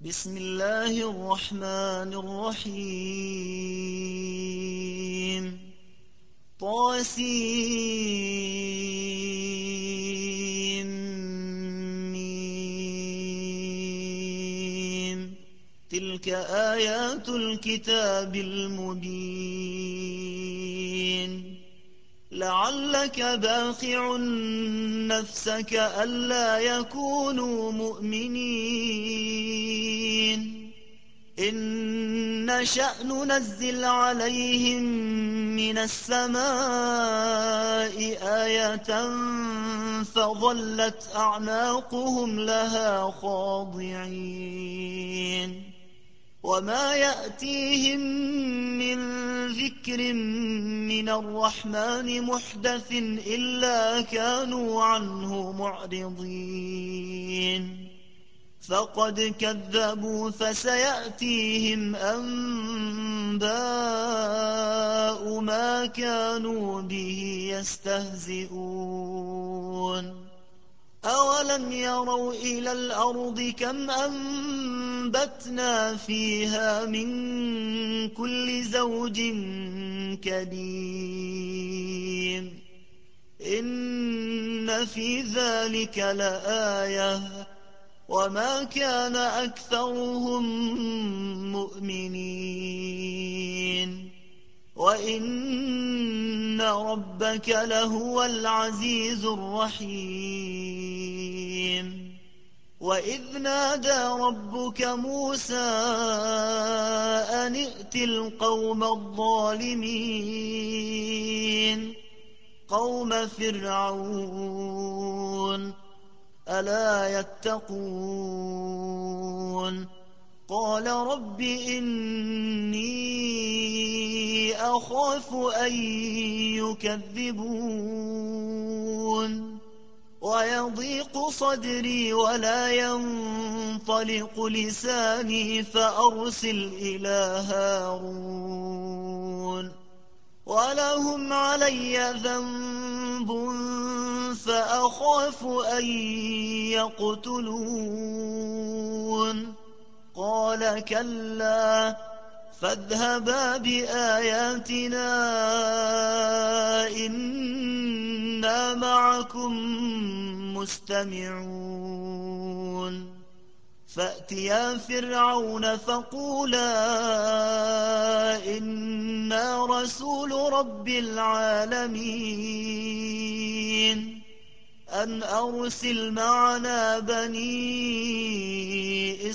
بسم الله الرحمن الرحيم طاسيم تلك آيات الكتاب المبين لعلك باخع نفسك ألا يكونوا مؤمنين إن نشأ ننزل عليهم من السماء آية فظلت أعناقهم لها خاضعين وما يأتيهم من ذكر من الرحمن محدث إلا كانوا عنه معرضين فقد كذبوا فسيأتيهم أنباء ما كانوا به يستهزئون أولم يروا إلى الأرض كم أنبتنا فيها من كل زوج كريم إن في ذلك لآية وما كان أكثرهم مؤمنين وإن ربك لهو العزيز الرحيم وإذ نادى ربك موسى أن ائت القوم الظالمين قوم فرعون ألا يتقون قال رب إني أخاف أن يكذبون ويضيق صدري ولا ينطلق لساني فأرسل إلى هارون ولهم علي ذنب فأخاف أن يقتلون قال كلا فاذهبا بآياتنا إنا معكم مستمعون فأتيا فرعون فقولا إنا رسول رب العالمين أن أرسل معنا بني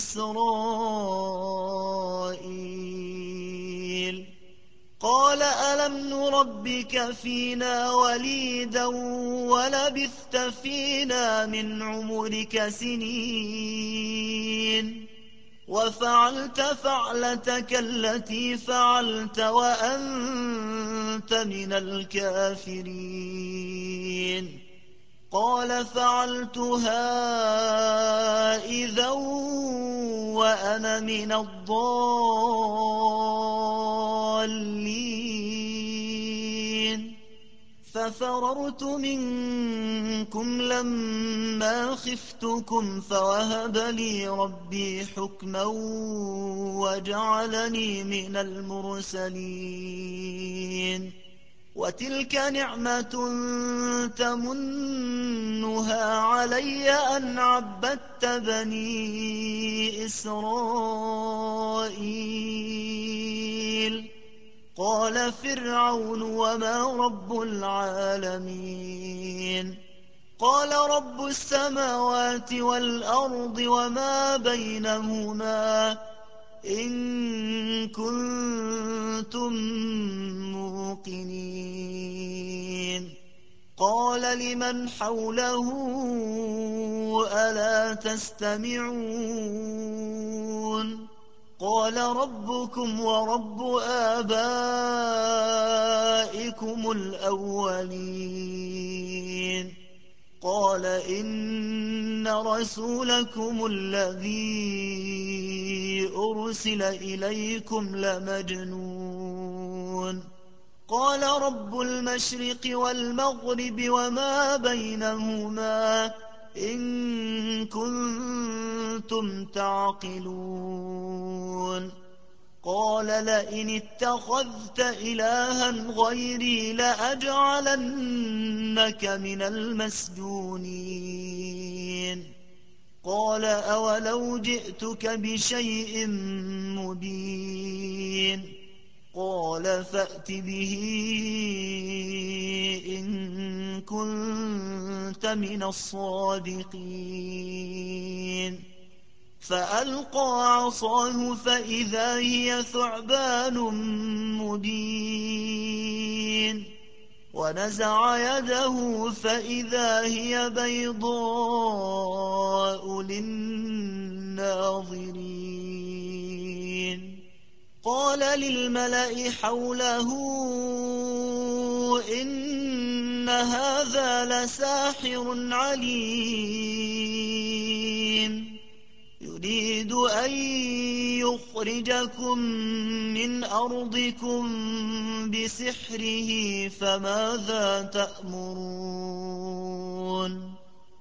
إسرائيل قال ألم نربك فينا وليدا ولبثت فينا من عمرك سنين وفعلت فعلتك التي فعلت وأنت من الكافرين قال فعلتها إذا وأنا من الضالين ففررت منكم لما خفتكم فوهب لي ربي حكما وجعلني من المرسلين وتلك نعمة تمنها علي أن عبدت بني إسرائيل قال فرعون وما رب العالمين قال رب السماوات والأرض وما بينهما إن كنتم موقنين قال لمن حوله ألا تستمعون قال ربكم ورب آبائكم الأولين قال إن رسولكم الذي أرسل إليكم لمجنون قال رب المشرق والمغرب وما بينهما إن كنتم تعقلون قال لئن اتخذت إلها غيري لأجعلنك من المسجونين قال أولو جئتك بشيء مبين قال فأت به إن كنت من الصادقين فألقى عصاه فإذا هي ثعبان مبين ونزع يده فإذا هي بيضاء للناظرين قال للملأ حوله إن هذا لساحر عليم يريد أن يخرجكم من أرضكم بسحره فماذا تأمرون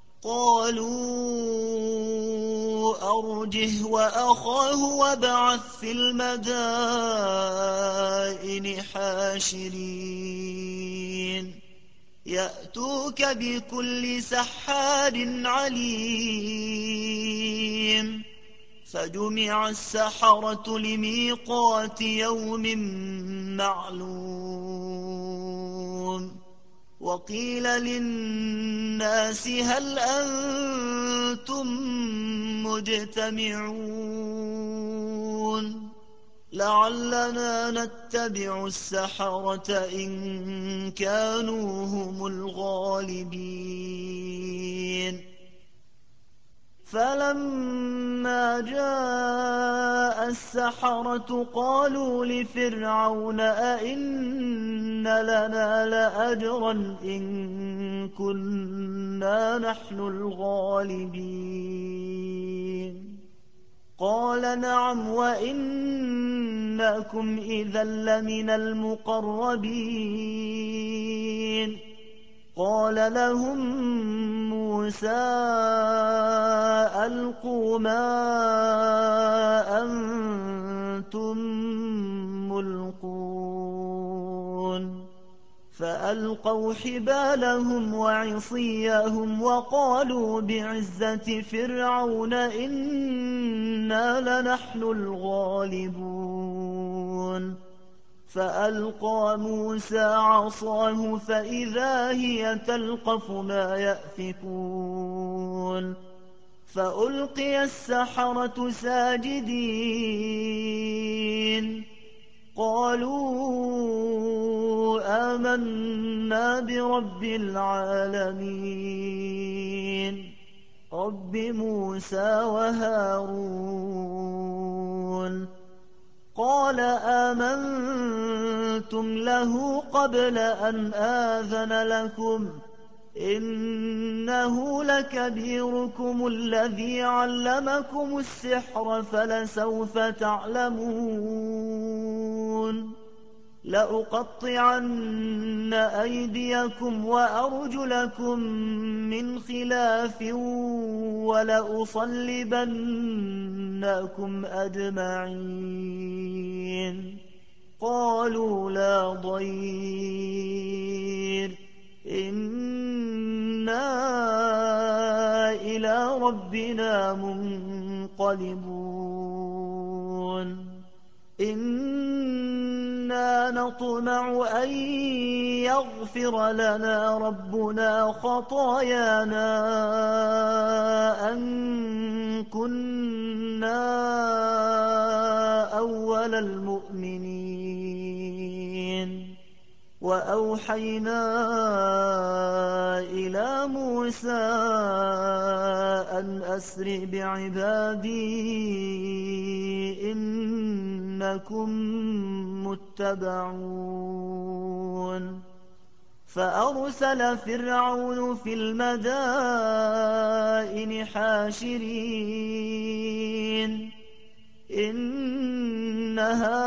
قالوا أرجه وأخاه وابعث في المدائن حاشرين يأتوك بكل سحار عليم فجمع السحرة لميقات يوم معلوم وقيل للناس هل أنتم مجتمعون لعلنا نتبع السحرة إن كانوا هم الغالبين فلما جاء السحرة قالوا لفرعون أئن لنا لأجرا إن كنا نحن الغالبين قال نعم وإنكم إذا لمن المقربين قال لهم موسى ألقوا ما أنتم ملقون فألقوا حبالهم وعصيهم وقالوا بعزة فرعون إنا لنحن الغالبون فألقى موسى عصاه فإذا هي تلقف ما يأفكون فألقي السحرة ساجدين قالوا آمنا برب العالمين رب موسى وهارون قال آمنتم له قبل أن آذن لكم إنه لكبيركم الذي علمكم السحر فلسوف تعلمون لأقطعن أيديكم وأرجلكم من خلاف ولأصلبنكم أجمعين قالوا لا ضير إنا إلى ربنا منقلبون إنا نطمع أن يغفر لنا ربنا خطايانا أن كنا أول المؤمنين وأوحينا إلى موسى أن أسر بعبادي إنكم متبعون فأرسل فرعون في المدائن حاشرين إن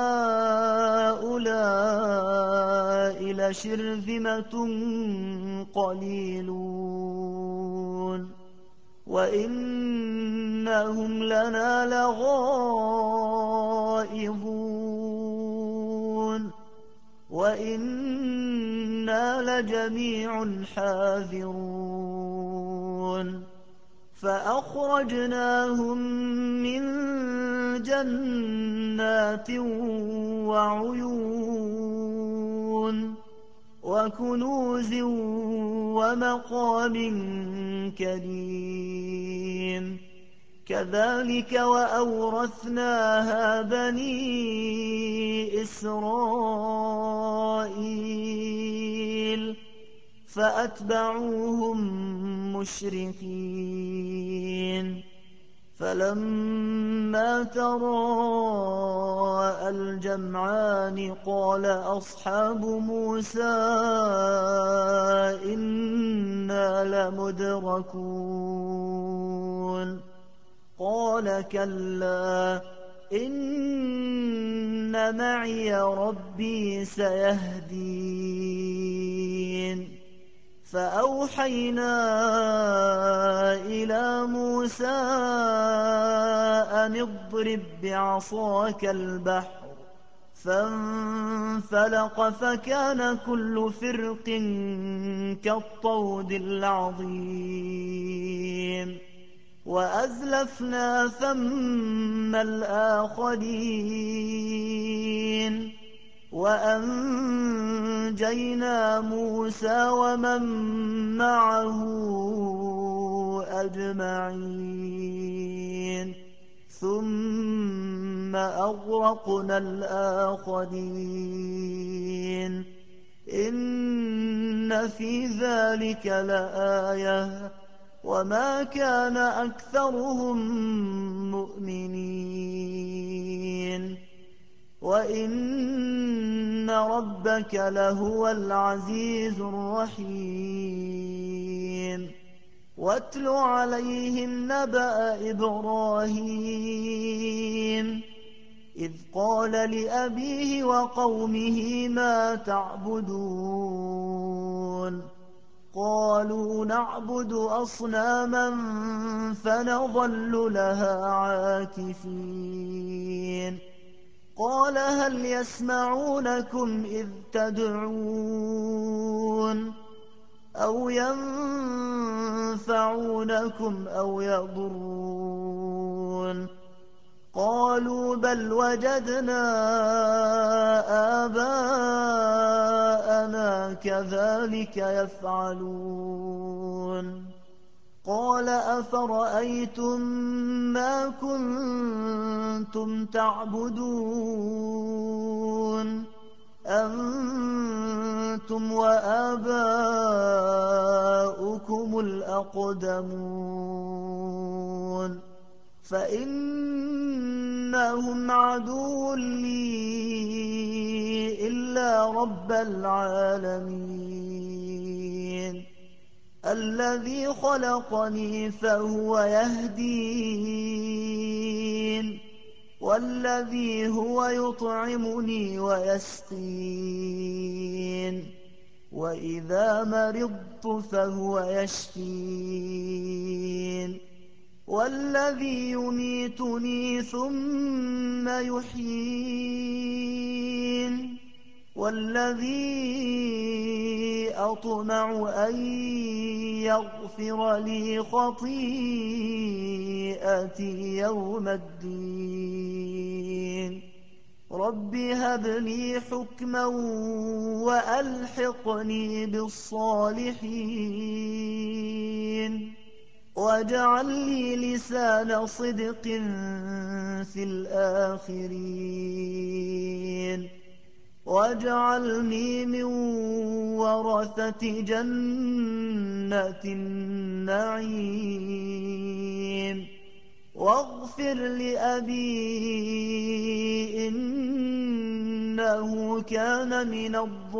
هؤلاء لشرذمة قليلون وإنهم لنا لغائظون وإنا لجميع حاذرون فأخرجناهم من جنات وعيون وكنوز ومقام كريم كذلك وأورثناها بني إسرائيل فأتبعوهم مشرقين فلما تراءى الجمعان قال أصحاب موسى إنا لمدركون قال كلا إن معي ربي سيهدين فأوحينا إلى موسى أن اضرب بعصاك البحر فانفلق فكان كل فرق كالطود العظيم وأزلفنا ثم الآخرين وأنجينا موسى ومن معه أجمعين ثم أغرقنا الآخرين إن في ذلك لآية وما كان أكثرهم مؤمنين وإن ربك لهو العزيز الرحيم واتل عليهم نبأ إبراهيم إذ قال لأبيه وقومه ما تعبدون قالوا نعبد أصناما فنظل لها عاكفين قال هل يسمعونكم إذ تدعون أو ينفعونكم أو يضرون قالوا بل وجدنا آباءنا كذلك يفعلون قال أفرأيتم ما كنتم تعبدون أنتم وآباؤكم الأقدمون فإنهم عدو لي إلا رب العالمين الذي خلقني فهو يهدين والذي هو يطعمني ويسقين وإذا مرضت فهو يشفين والذي يميتني ثم يحيين والذي أطمع أن يغفر لي خطيئتي يوم الدين رب هب لي حكما وألحقني بالصالحين واجعل لي لسان صدق في الآخرين واجعلني من ورثة جنة النعيم واغفر لأبي إنه كان من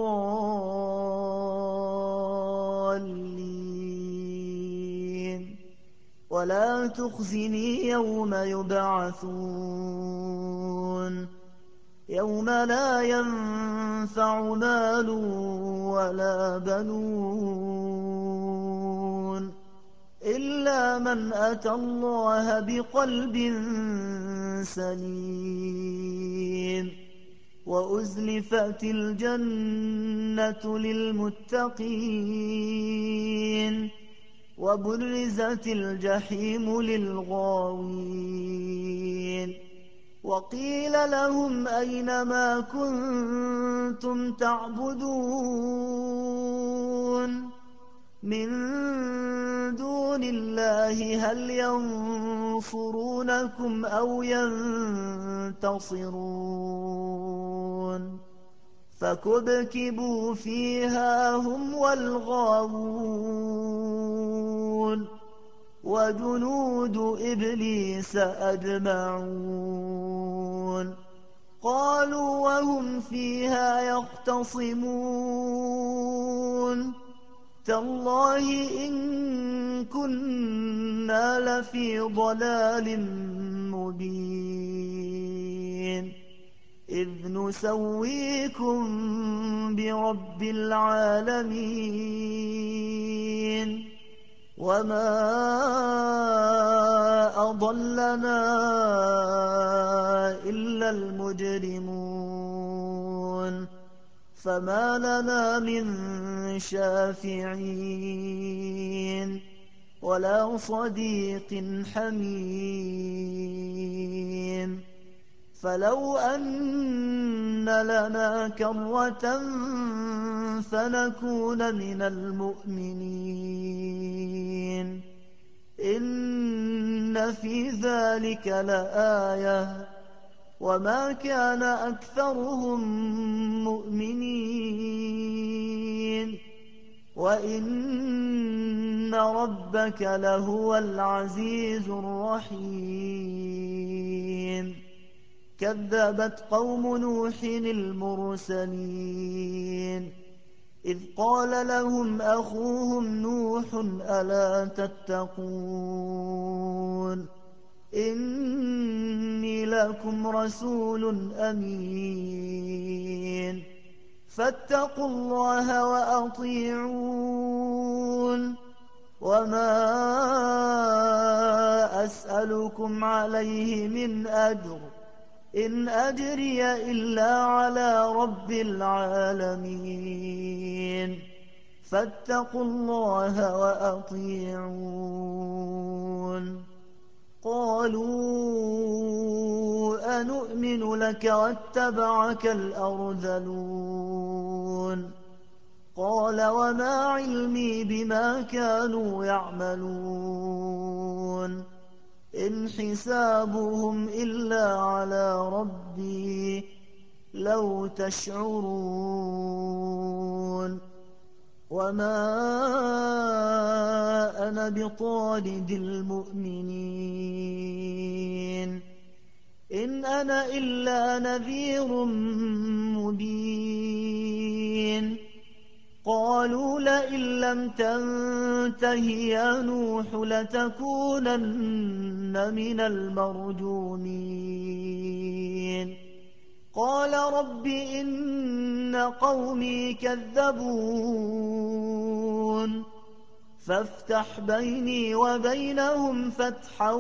الضالين ولا تخزني يوم يبعثون يوم لا ينفع مال ولا بنون إلا إلا من أتى الله بقلب سليم وأزلفت الجنة للمتقين وبرزت الجحيم للغاوين وقيل لهم أين ما كنتم تعبدون من دون الله هل ينصرونكم أو ينتصرون فكبكبوا فيها هم والغاوون وجنود إبليس أجمعون قالوا وهم فيها يختصمون تالله إن كنا لفي ضلال مبين إذ نسويكم برب العالمين وما أضلنا إلا المجرمون فما لنا من شافعين ولا صديق حميم فلو أن لنا كرة فنكون من المؤمنين إن في ذلك لآية وما كان أكثرهم مؤمنين وإن ربك لهو العزيز الرحيم كذبت قوم نوح المرسلين إذ قال لهم أخوهم نوح ألا تتقون إني لكم رسول أمين فاتقوا الله وأطيعون وما أسألكم عليه من أجر إن أجري إلا على رب العالمين فاتقوا الله وأطيعون قالوا أنؤمن لك واتبعك الأرذلون قال وما علمي بما كانوا يعملون إن حسابهم إلا على ربي لو تشعرون وما أنا بطارد المؤمنين إن أنا إلا نذير مبين قالوا لئن لم تنته يا نوح لتكونن من المرجومين قال رب إن قومي كذبون فافتح بيني وبينهم فتحا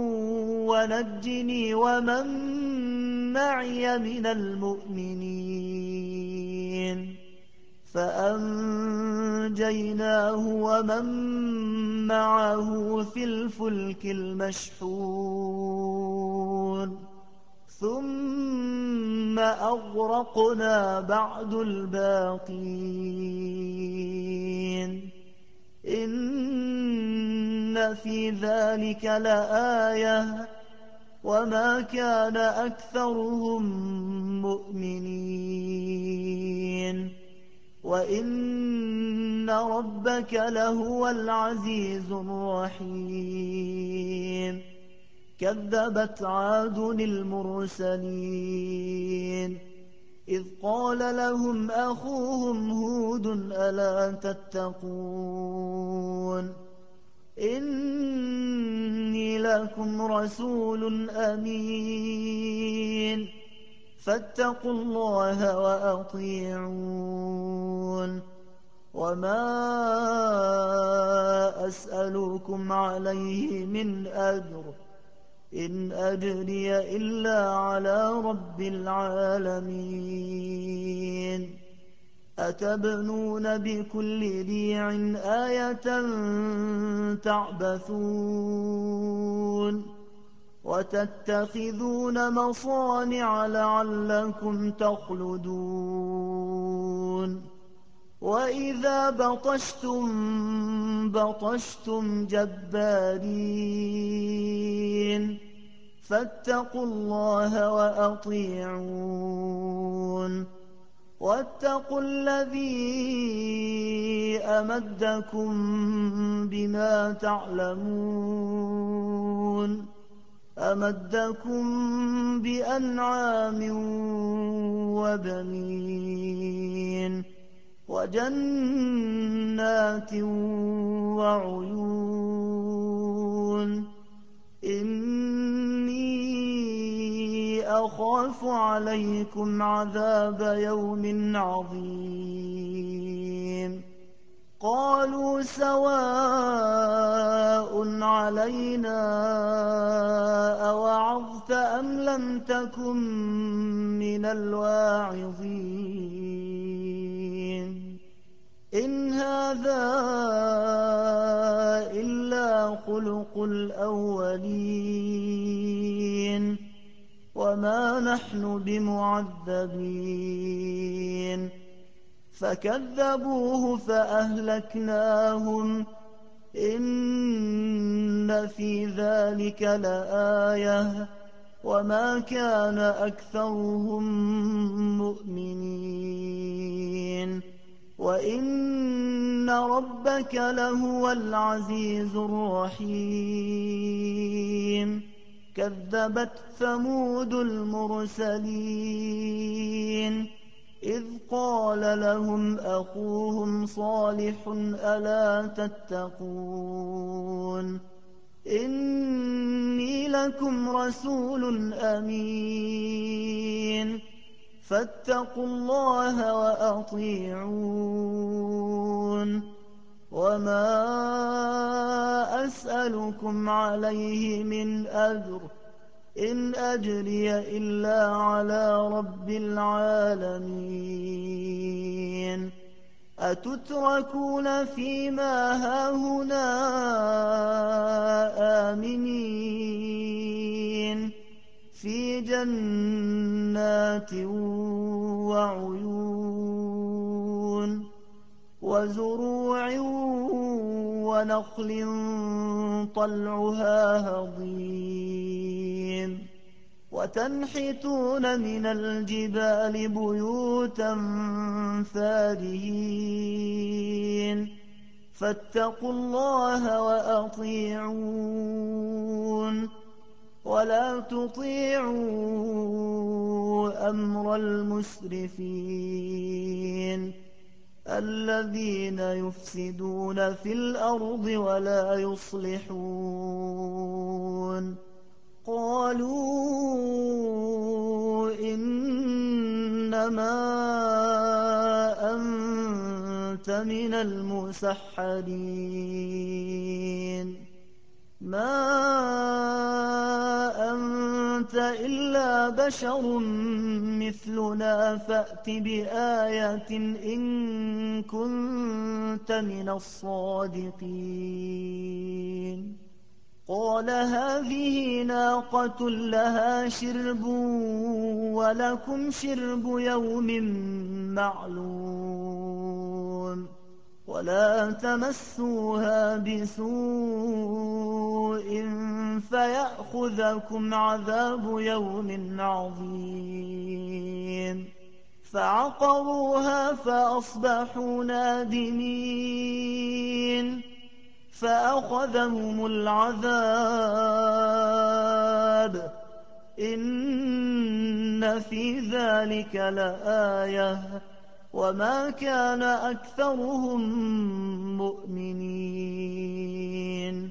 ونجني ومن معي من المؤمنين فأنجيناه ومن معه في الفلك المشحون ثم أغرقنا بعد الباقين إن في ذلك لآية وما كان أكثرهم مؤمنين وإن ربك لهو العزيز الرحيم كذبت عاد المرسلين إذ قال لهم أخوهم هود ألا تتقون إني لكم رسول أمين فاتقوا الله وأطيعون وما أسألكم عليه من أجر إن أجري إلا على رب العالمين أتبنون بكل ريع آية تعبثون وتتخذون مصانع لعلكم تخلدون وإذا بطشتم بطشتم جبارين فاتقوا الله وأطيعون واتقوا الذي أمدكم بما تعلمون أمدكم بأنعام وبنين وجنات وعيون إني أخاف عليكم عذاب يوم عظيم قالوا سواء علينا أوعظت أم لم تكن من الواعظين إن هذا إلا خلق الأولين وما نحن بمعذبين فكذبوه فأهلكناهم إن في ذلك لآية وما كان أكثرهم مؤمنين وإن ربك لهو العزيز الرحيم كذبت ثمود المرسلين إذ قال لهم أخوهم صالح ألا تتقون إني لكم رسول أمين فاتقوا الله وأطيعون وما أسألكم عليه من أجر إن أجري إلا على رب العالمين أتتركون فيما هاهنا آمنين في جنات وعيون وزروع ونخل طلعها هضيم وتنحتون من الجبال بيوتا فارهين فاتقوا الله وأطيعون ولا تطيعوا أمر المسرفين الذين يفسدون في الأرض ولا يصلحون قالوا إنما أنت من المسحرين ما أنت إلا بشر مثلنا فأت بآية إن كنت من الصادقين قال هذه ناقة لها شرب ولكم شرب يوم معلوم ولا تمسوها بسوء فيأخذكم عذاب يوم عظيم فعقروها فأصبحوا نادمين فأخذهم العذاب إن في ذلك لآية وما كان أكثرهم مؤمنين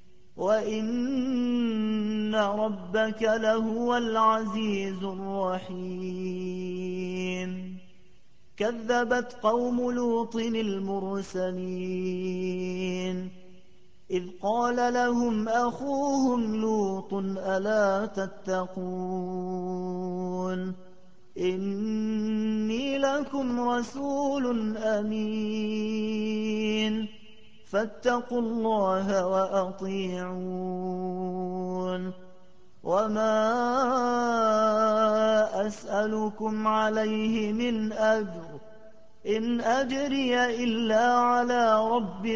وإن ربك لهو العزيز الرحيم كذبت قوم لوط المرسلين إذ قال لهم أخوهم لوط ألا تتقون إني لكم رسول أمين فاتقوا الله وأطيعون وما أسألكم عليه من أجر إن أجري إلا على رب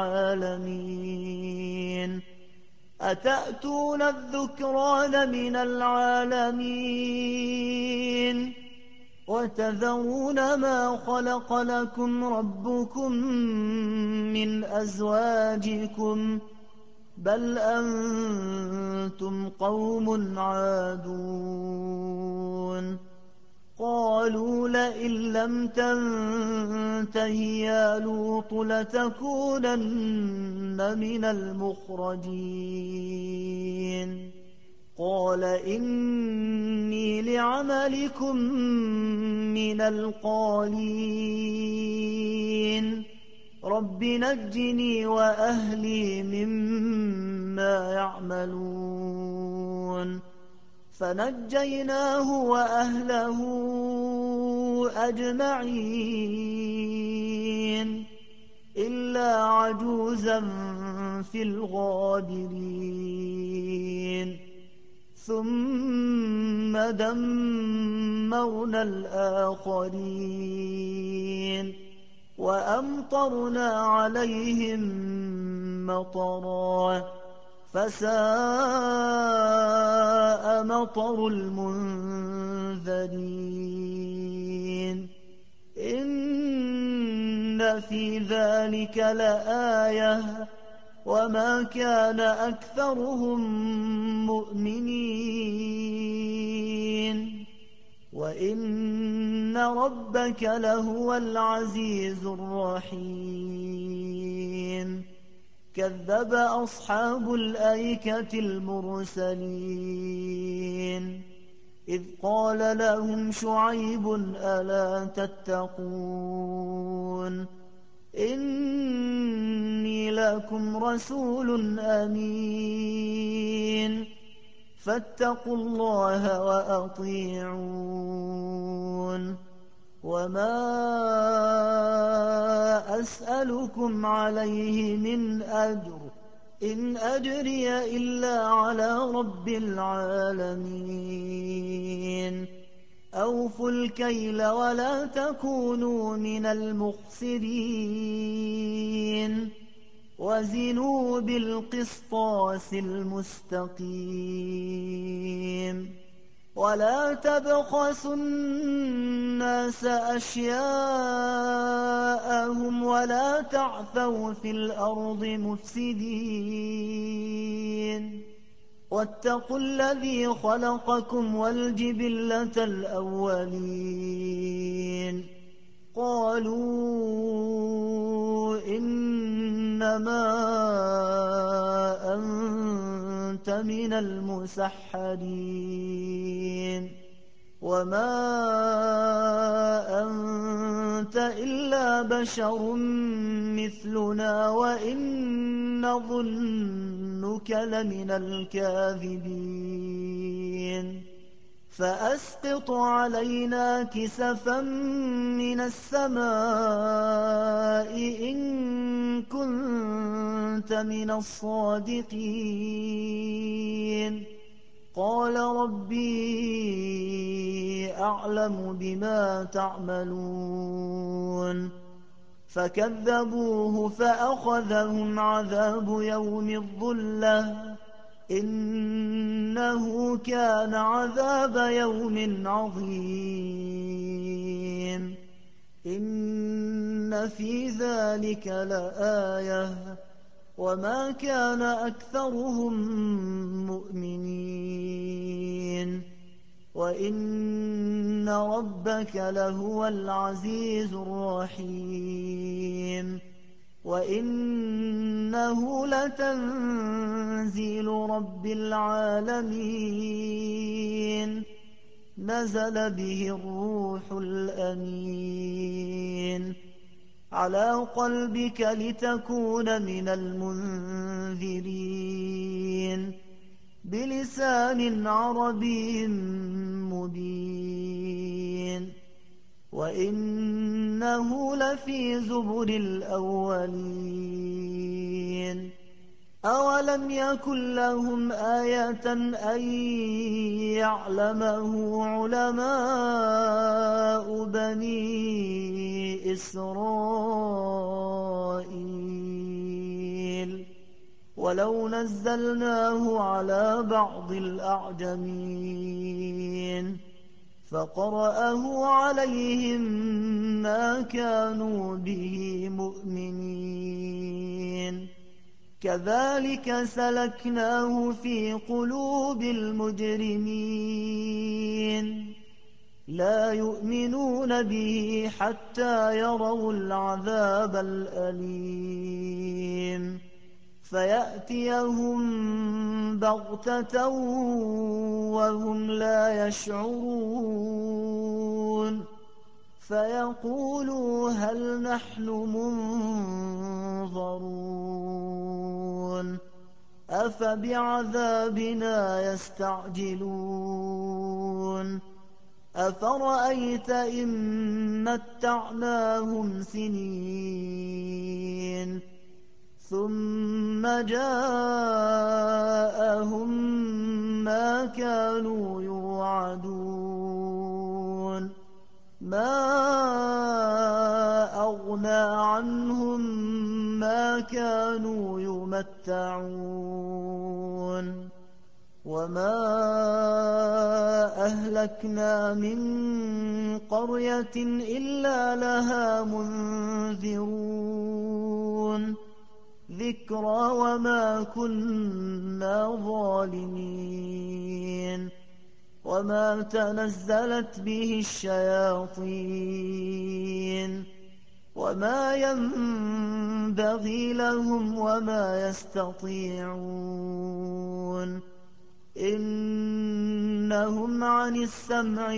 العالمين أتأتون الذكران من العالمين وتذرون ما خلق لكم ربكم من أزواجكم بل أنتم قوم عادون قالوا لئن لم تنته يا لوط لتكونن من المخرجين قال إني لعملكم من القالين رب نجني وأهلي مما يعملون فنجيناه وأهله أجمعين إلا عجوزا في الغابرين ثم دمرنا الآخرين وأمطرنا عليهم مطرا فساء مطر المنذرين إن في ذلك لآية وما كان أكثرهم مؤمنين وإن ربك لهو العزيز الرحيم كذب أصحاب الأيكة المرسلين إذ قال لهم شعيب ألا تتقون إني لكم رسول أمين فاتقوا الله وأطيعون وما أسألكم عليه من أجر إن أجري إلا على رب العالمين أوفوا الكيل ولا تكونوا من المخسرين وزنوا بالقسطاس المستقيم ولا تبخسوا الناس أشياءهم ولا تعثوا في الأرض مفسدين واتقوا الذي خلقكم والجبلة الأولين قالوا إنما أنت من المسحرين وما أنت إلا بشر مثلنا وإن نظنك لمن الكاذبين فأسقط علينا كسفا من السماء إن كنت من الصادقين قال ربي أعلم بما تعملون فكذبوه فأخذهم عذاب يوم الظلة إنه كان عذاب يوم عظيم إن في ذلك لآية وما كان أكثرهم مؤمنين وإن ربك لهو العزيز الرحيم وإنه لتنزيل رب العالمين نزل به الروح الأمين على قلبك لتكون من المنذرين بلسان عربي مبين وإنه لفي زبر الأولين أولم يكن لهم آية أن يعلمه علماء بني إسرائيل ولو نزلناه على بعض الأعجمين فقرأه عليهم ما كانوا به مؤمنين كذلك سلكناه في قلوب المجرمين لا يؤمنون به حتى يروا العذاب الأليم فيأتيهم بغتة وهم لا يشعرون فيقولوا هل نحن منظرون أفبعذابنا يستعجلون أفرأيت إن متعناهم سنين ثم جاءهم ما كانوا يوعدون ما أغنى عنهم ما كانوا يمتعون وما أهلكنا من قرية إلا لها منذرون ذكرى وما كنا ظالمين وما تنزلت به الشياطين وما ينبغي لهم وما يستطيعون إنهم عن السمع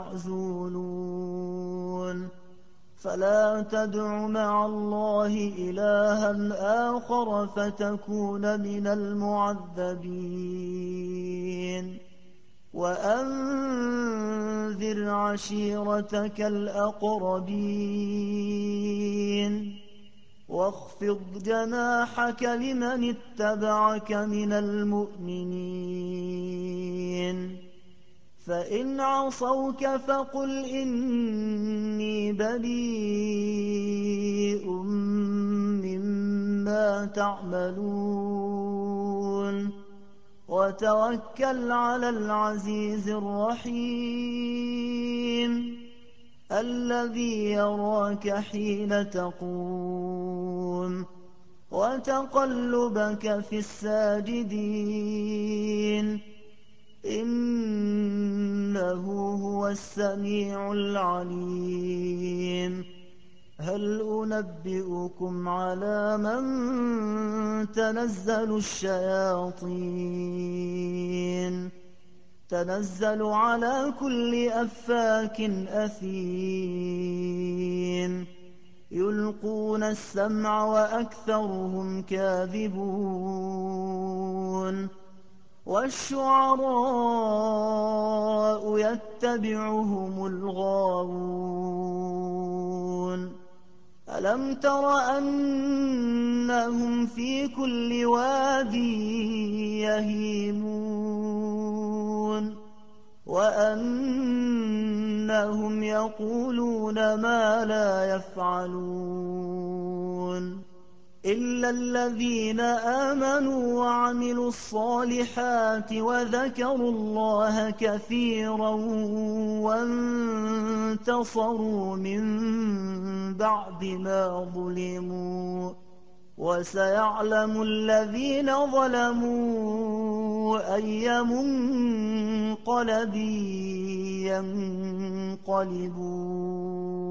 لمعزولون فلا تدع مع الله إلها آخر فتكون من المعذبين وأنذر عشيرتك الأقربين واخفض جناحك لمن اتبعك من المؤمنين فإن عصوك فقل إني بريء مما تعملون وتوكل على العزيز الرحيم الذي يراك حين تقوم وتقلبك في الساجدين إنه هو السميع العليم هل أنبئكم على من تنزل الشياطين تنزل على كل أفاك أثيم يلقون السمع وأكثرهم كاذبون والشعراء يتبعهم الغاوون ألم تر أنهم في كل واد يهيمون وأنهم يقولون ما لا يفعلون إلا الذين آمنوا وعملوا الصالحات وذكروا الله كثيرا وانتصروا من بعد ما ظلموا وسيعلم الذين ظلموا أي منقلب ينقلبون